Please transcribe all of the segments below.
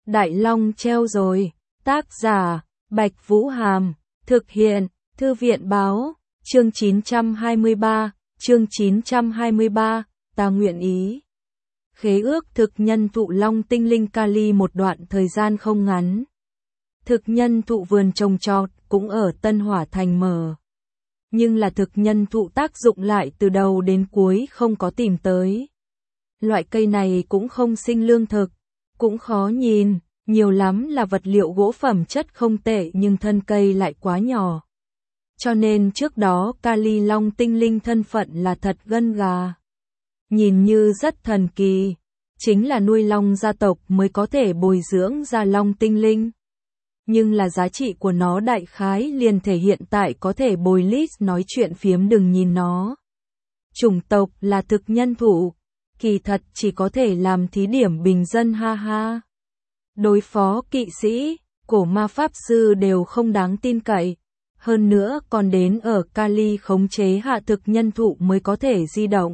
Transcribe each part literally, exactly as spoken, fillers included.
Đại Long treo rồi. Tác giả, Bạch Vũ Hàm. Thực hiện, Thư viện báo. Chương chín trăm hai mươi ba, chương chín trăm hai mươi ba, ta nguyện ý. Khế ước thực nhân thụ Long Tinh Linh Kali một đoạn thời gian không ngắn. Thực nhân thụ vườn trồng trọt cũng ở Tân Hỏa Thành mở. Nhưng là thực nhân thụ tác dụng lại từ đầu đến cuối không có tìm tới. Loại cây này cũng không sinh lương thực, cũng khó nhìn, nhiều lắm là vật liệu gỗ phẩm chất không tệ nhưng thân cây lại quá nhỏ. Cho nên trước đó Kali Long Tinh Linh thân phận là thật gân gà. Nhìn như rất thần kỳ, chính là nuôi long gia tộc mới có thể bồi dưỡng ra Long Tinh Linh. Nhưng là giá trị của nó đại khái liền thể hiện tại có thể bồi list nói chuyện phiếm đừng nhìn nó. Chủng tộc là thực nhân thụ, kỳ thật chỉ có thể làm thí điểm bình dân ha ha. Đối phó kỵ sĩ, cổ ma pháp sư đều không đáng tin cậy. Hơn nữa còn đến ở Kali khống chế hạ thực nhân thụ mới có thể di động.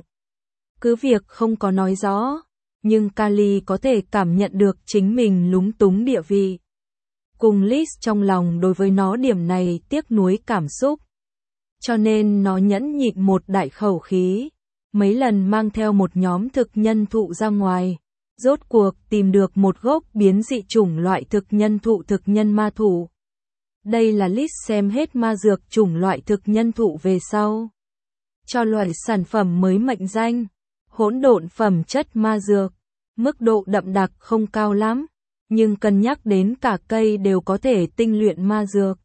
Cứ việc không có nói rõ, nhưng Kali có thể cảm nhận được chính mình lúng túng địa vị. Cùng Liz trong lòng đối với nó điểm này tiếc nuối cảm xúc. Cho nên nó nhẫn nhịn một đại khẩu khí, mấy lần mang theo một nhóm thực nhân thụ ra ngoài. Rốt cuộc tìm được một gốc biến dị chủng loại thực nhân thụ thực nhân ma thụ. Đây là Liz xem hết ma dược chủng loại thực nhân thụ về sau. Cho loại sản phẩm mới mệnh danh, hỗn độn phẩm chất ma dược. Mức độ đậm đặc không cao lắm, nhưng cân nhắc đến cả cây đều có thể tinh luyện ma dược.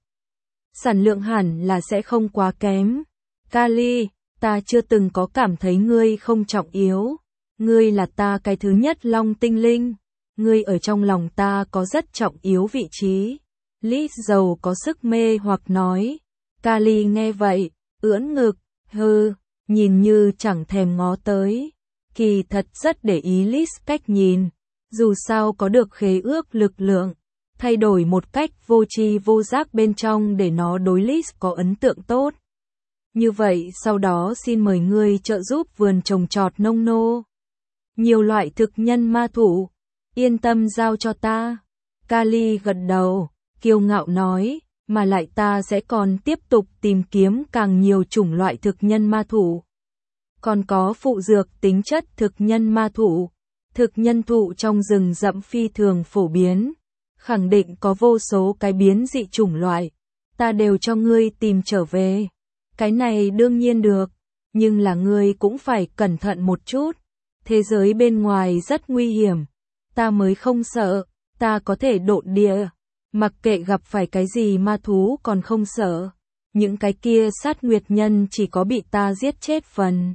Sản lượng hẳn là sẽ không quá kém. Kali, ta chưa từng có cảm thấy ngươi không trọng yếu. Ngươi là ta cái thứ nhất Long Tinh Linh. Ngươi ở trong lòng ta có rất trọng yếu vị trí. Liz giàu có sức mê hoặc nói. Kali nghe vậy, ưỡn ngực, hừ, nhìn như chẳng thèm ngó tới. Kỳ thật rất để ý Liz cách nhìn. Dù sao có được khế ước lực lượng, thay đổi một cách vô tri vô giác bên trong để nó đối Liz có ấn tượng tốt. Như vậy sau đó xin mời ngươi trợ giúp vườn trồng trọt nông nô. Nhiều loại thực nhân ma thụ, yên tâm giao cho ta. Kali gật đầu, kiêu ngạo nói, mà lại ta sẽ còn tiếp tục tìm kiếm càng nhiều chủng loại thực nhân ma thụ. Còn có phụ dược tính chất thực nhân ma thụ. Thực nhân thụ trong rừng rậm phi thường phổ biến, khẳng định có vô số cái biến dị chủng loại, ta đều cho ngươi tìm trở về. Cái này đương nhiên được, nhưng là ngươi cũng phải cẩn thận một chút. Thế giới bên ngoài rất nguy hiểm, ta mới không sợ, ta có thể độn địa, mặc kệ gặp phải cái gì ma thú còn không sợ. Những cái kia sát nguyệt nhân chỉ có bị ta giết chết phần.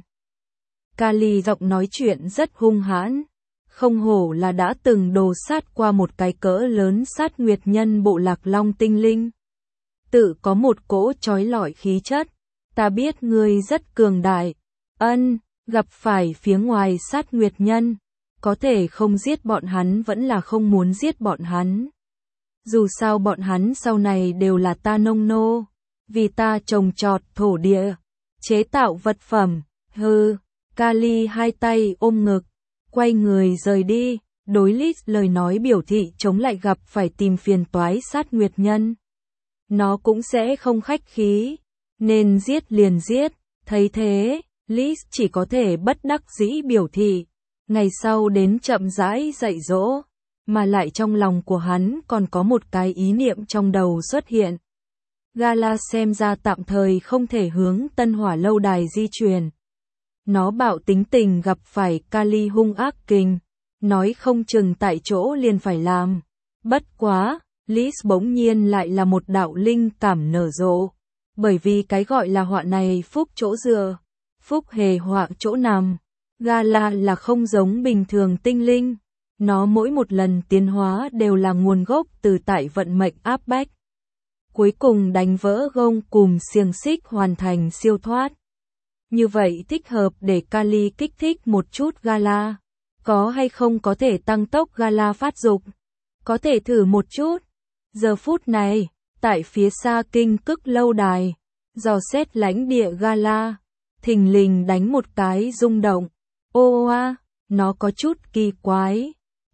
Kali giọng nói chuyện rất hung hãn. Không hổ là đã từng đồ sát qua một cái cỡ lớn sát nguyệt nhân bộ lạc Long Tinh Linh. Tự có một cỗ trói lọi khí chất. Ta biết ngươi rất cường đại. Ân, gặp phải phía ngoài sát nguyệt nhân. Có thể không giết bọn hắn vẫn là không muốn giết bọn hắn. Dù sao bọn hắn sau này đều là ta nông nô. Vì ta trồng trọt thổ địa. Chế tạo vật phẩm. Hừ, Kali hai tay ôm ngực. Quay người rời đi, đối Liz lời nói biểu thị chống lại gặp phải tìm phiền toái sát nguyệt nhân. Nó cũng sẽ không khách khí, nên giết liền giết, thấy thế, Liz chỉ có thể bất đắc dĩ biểu thị. Ngày sau đến chậm rãi dạy dỗ, mà lại trong lòng của hắn còn có một cái ý niệm trong đầu xuất hiện. Gala xem ra tạm thời không thể hướng Tân Hỏa lâu đài di chuyển. Nó bạo tính tình gặp phải Kali hung ác kình, nói không chừng tại chỗ liền phải làm. Bất quá, Liz bỗng nhiên lại là một đạo linh cảm nở rộ. Bởi vì cái gọi là họa này phúc chỗ dựa, phúc hề họa chỗ nằm. Gala là không giống bình thường tinh linh. Nó mỗi một lần tiến hóa đều là nguồn gốc từ tại vận mệnh áp bách. Cuối cùng đánh vỡ gông cùm xiềng xích hoàn thành siêu thoát. Như vậy thích hợp để Kali kích thích một chút Gala. Có hay không có thể tăng tốc Gala phát dục? Có thể thử một chút. Giờ phút này, tại phía xa kinh cức lâu đài, dò xét lãnh địa Gala, thình lình đánh một cái rung động. Ô oa, nó có chút kỳ quái.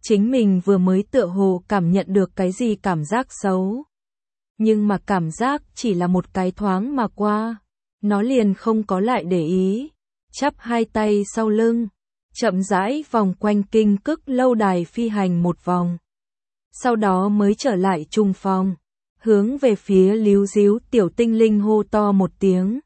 chính mình vừa mới tựa hồ cảm nhận được cái gì cảm giác xấu. Nhưng mà cảm giác chỉ là một cái thoáng mà qua, nó liền không có lại để ý, chắp hai tay sau lưng, chậm rãi vòng quanh Kinh Cức lâu đài phi hành một vòng. Sau đó mới trở lại trung phòng, hướng về phía líu díu tiểu tinh linh hô to một tiếng.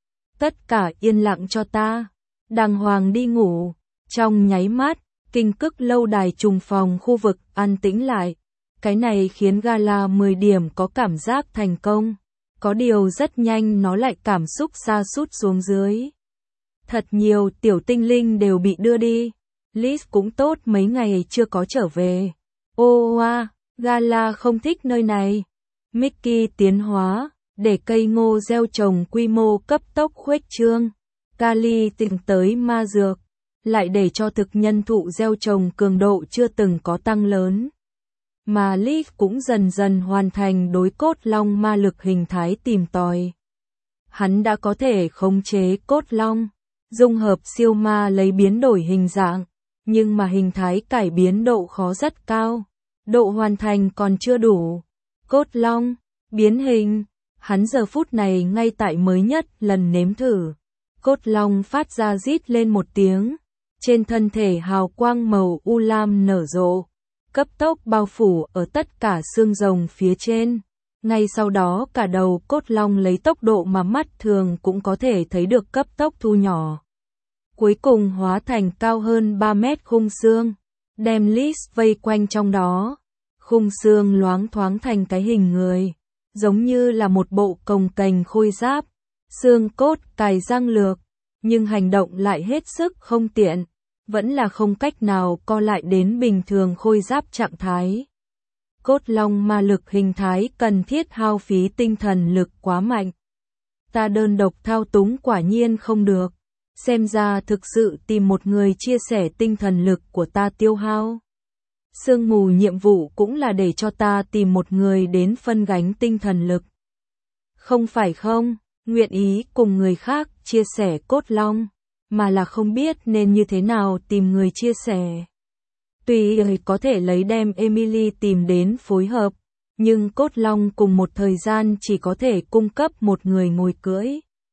Tất cả yên lặng cho ta, đàng hoàng đi ngủ. Trong nháy mắt, Kinh Cức lâu đài trùng phòng khu vực an tĩnh lại. Cái này khiến Gala mười điểm có cảm giác thành công. Có điều rất nhanh nó lại cảm xúc sa sút xuống dưới. Thật nhiều tiểu tinh linh đều bị đưa đi. Liz cũng tốt mấy ngày chưa có trở về. Ô oa, Gala không thích nơi này. Mickey tiến hóa, để cây ngô gieo trồng quy mô cấp tốc khuếch trương. Kali tìm tới ma dược, lại để cho thực nhân thụ gieo trồng cường độ chưa từng có tăng lớn. Mà Liv cũng dần dần hoàn thành đối cốt long ma lực hình thái tìm tòi. Hắn đã có thể khống chế cốt long, dung hợp siêu ma lấy biến đổi hình dạng, nhưng mà hình thái cải biến độ khó rất cao, độ hoàn thành còn chưa đủ. Cốt long, biến hình, hắn giờ phút này ngay tại mới nhất lần nếm thử. Cốt long phát ra rít lên một tiếng, trên thân thể hào quang màu u lam nở rộ, cấp tốc bao phủ ở tất cả xương rồng phía trên. Ngay sau đó cả đầu cốt long lấy tốc độ mà mắt thường cũng có thể thấy được cấp tốc thu nhỏ. Cuối cùng hóa thành cao hơn ba mét khung xương, đem Liz vây quanh trong đó. Khung xương loáng thoáng thành cái hình người, giống như là một bộ cồng kềnh khôi giáp, xương cốt cài răng lược, nhưng hành động lại hết sức không tiện, vẫn là không cách nào co lại đến bình thường khôi giáp trạng thái. Cốt long ma lực hình thái cần thiết hao phí tinh thần lực quá mạnh. Ta đơn độc thao túng quả nhiên không được, xem ra thực sự tìm một người chia sẻ tinh thần lực của ta tiêu hao. Sương mù nhiệm vụ cũng là để cho ta tìm một người đến phân gánh tinh thần lực. Không phải không, nguyện ý cùng người khác chia sẻ cốt long, mà là không biết nên như thế nào tìm người chia sẻ. Tuy có thể lấy đem Emily tìm đến phối hợp, nhưng cốt long cùng một thời gian chỉ có thể cung cấp một người ngồi cưỡi.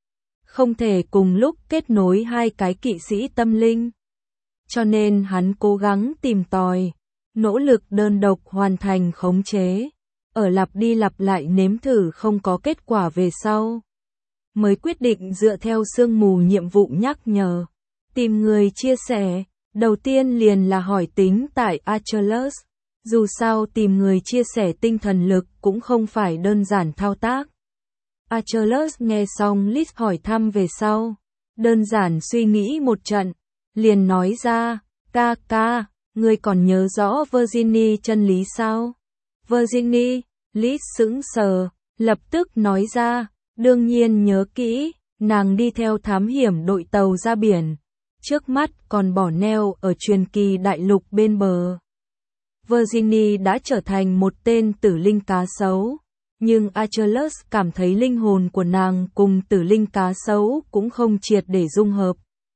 Không thể cùng lúc kết nối hai cái kỵ sĩ tâm linh. Cho nên hắn cố gắng tìm tòi, nỗ lực đơn độc hoàn thành khống chế, ở lặp đi lặp lại nếm thử không có kết quả về sau. Mới quyết định dựa theo sương mù nhiệm vụ nhắc nhở, tìm người chia sẻ, đầu tiên liền là hỏi tính tại Achilles, dù sao tìm người chia sẻ tinh thần lực cũng không phải đơn giản thao tác. Achilles nghe xong Liz hỏi thăm về sau, đơn giản suy nghĩ một trận, liền nói ra, ca ca, ngươi còn nhớ rõ Virginie chân lý sao? Virginie, Liz sững sờ, lập tức nói ra, đương nhiên nhớ kỹ, nàng đi theo thám hiểm đội tàu ra biển, trước mắt còn bỏ neo ở truyền kỳ đại lục bên bờ. Virginie đã trở thành một tên tử linh cá sấu, nhưng Achilles cảm thấy linh hồn của nàng cùng tử linh cá sấu cũng không triệt để dung hợp.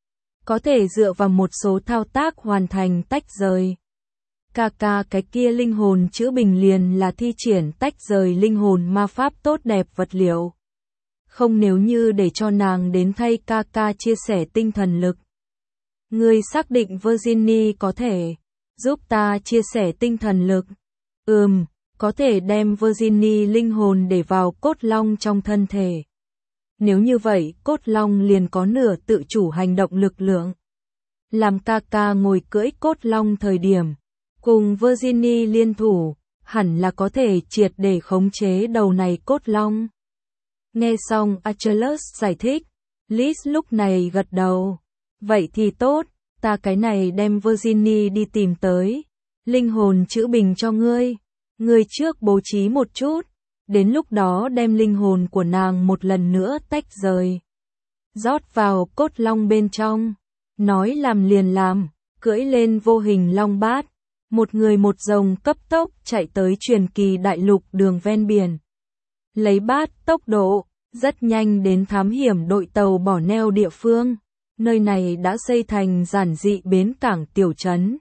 Có thể dựa vào một số thao tác hoàn thành tách rời. Ca ca cái kia linh hồn chữ bình liền là thi triển tách rời linh hồn ma pháp tốt đẹp vật liệu. Không nếu như để cho nàng đến thay ca ca chia sẻ tinh thần lực. Ngươi xác định Virginie có thể giúp ta chia sẻ tinh thần lực. Ừm, có thể đem Virginie linh hồn để vào cốt long trong thân thể. Nếu như vậy, cốt long liền có nửa tự chủ hành động lực lượng. Làm ca ca ngồi cưỡi cốt long thời điểm, cùng Virginie liên thủ, hẳn là có thể triệt để khống chế đầu này cốt long. Nghe xong Achilles giải thích, Liz lúc này gật đầu. Vậy thì tốt, ta cái này đem Virginie đi tìm tới. Linh hồn chữ bình cho ngươi. Ngươi trước bố trí một chút. Đến lúc đó đem linh hồn của nàng một lần nữa tách rời. Rót vào cốt long bên trong. Nói làm liền làm, cưỡi lên vô hình long bát. Một người một rồng cấp tốc chạy tới truyền kỳ đại lục đường ven biển. Lấy bát tốc độ, rất nhanh đến thám hiểm đội tàu bỏ neo địa phương. Nơi này đã xây thành giản dị bến cảng tiểu trấn.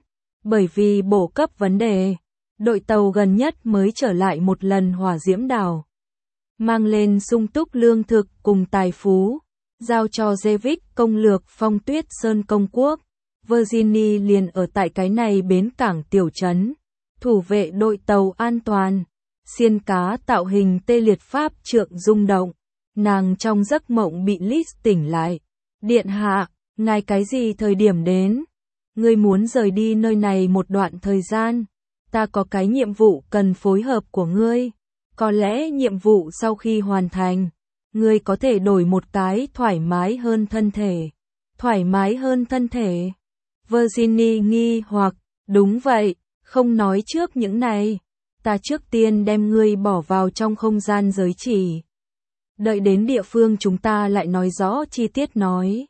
Bởi vì bổ cấp vấn đề, đội tàu gần nhất mới trở lại một lần hỏa diễm đảo. Mang lên sung túc lương thực cùng tài phú, giao cho Jevick công lược Phong Tuyết Sơn công quốc. Virginie liền ở tại cái này bến cảng tiểu trấn, thủ vệ đội tàu an toàn. Xiên cá tạo hình tê liệt pháp trượng rung động, nàng trong giấc mộng bị Liz tỉnh lại. Điện hạ, ngài cái gì thời điểm đến? Ngươi muốn rời đi nơi này một đoạn thời gian, ta có cái nhiệm vụ cần phối hợp của ngươi. Có lẽ nhiệm vụ sau khi hoàn thành, ngươi có thể đổi một cái thoải mái hơn thân thể. Thoải mái hơn thân thể? Virginie nghi hoặc, đúng vậy, không nói trước những này. Ta trước tiên đem ngươi bỏ vào trong không gian giới chỉ. Đợi đến địa phương chúng ta lại nói rõ chi tiết nói.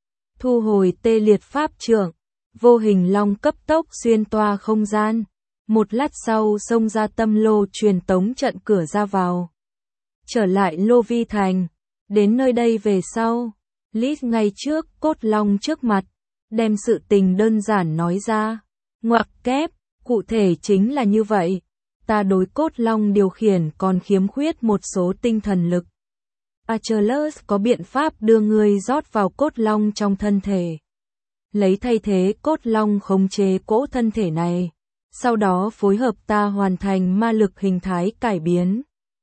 Thu hồi tê liệt pháp trượng, vô hình long cấp tốc xuyên toa không gian. Một lát sau xông ra tâm lô truyền tống trận cửa ra vào. Trở lại Lô Vi Thành, đến nơi đây về sau. Liz ngay trước cốt long trước mặt, đem sự tình đơn giản nói ra. Ngoặc kép, cụ thể chính là như vậy. Ta đối cốt long điều khiển còn khiếm khuyết một số tinh thần lực. Achilles có biện pháp đưa ngươi rót vào cốt long trong thân thể. Lấy thay thế cốt long khống chế cỗ thân thể này. Sau đó phối hợp ta hoàn thành ma lực hình thái cải biến.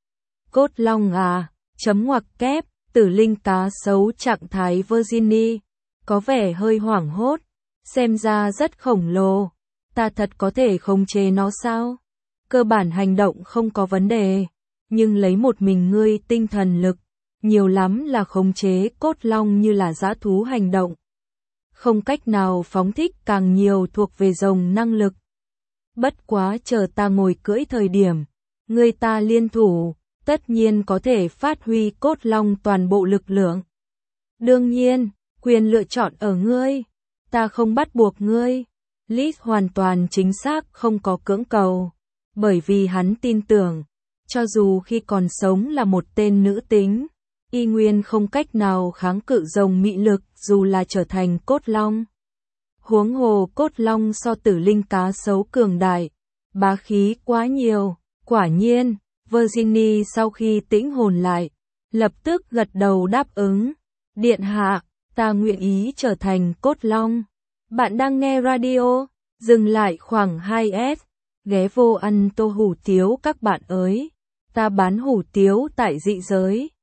Cốt long à, chấm ngoặc kép, tử linh cá sấu trạng thái Virginie. Có vẻ hơi hoảng hốt, xem ra rất khổng lồ. Ta thật có thể khống chế nó sao? Cơ bản hành động không có vấn đề, nhưng lấy một mình ngươi tinh thần lực, nhiều lắm là khống chế cốt long như là dã thú hành động. Không cách nào phóng thích càng nhiều thuộc về rồng năng lực. Bất quá chờ ta ngồi cưỡi thời điểm, ngươi ta liên thủ, tất nhiên có thể phát huy cốt long toàn bộ lực lượng. Đương nhiên, quyền lựa chọn ở ngươi, ta không bắt buộc ngươi. Liz hoàn toàn chính xác không có cưỡng cầu, bởi vì hắn tin tưởng, cho dù khi còn sống là một tên nữ tính, y nguyên không cách nào kháng cự rồng mị lực dù là trở thành cốt long. Huống hồ cốt long so tử linh cá sấu cường đại, bá khí quá nhiều. Quả nhiên, Virginie sau khi tĩnh hồn lại, lập tức gật đầu đáp ứng. Điện hạ, ta nguyện ý trở thành cốt long. Bạn đang nghe radio, dừng lại khoảng hai S, ghé vô ăn tô hủ tiếu các bạn ơi. Ta bán hủ tiếu tại dị giới.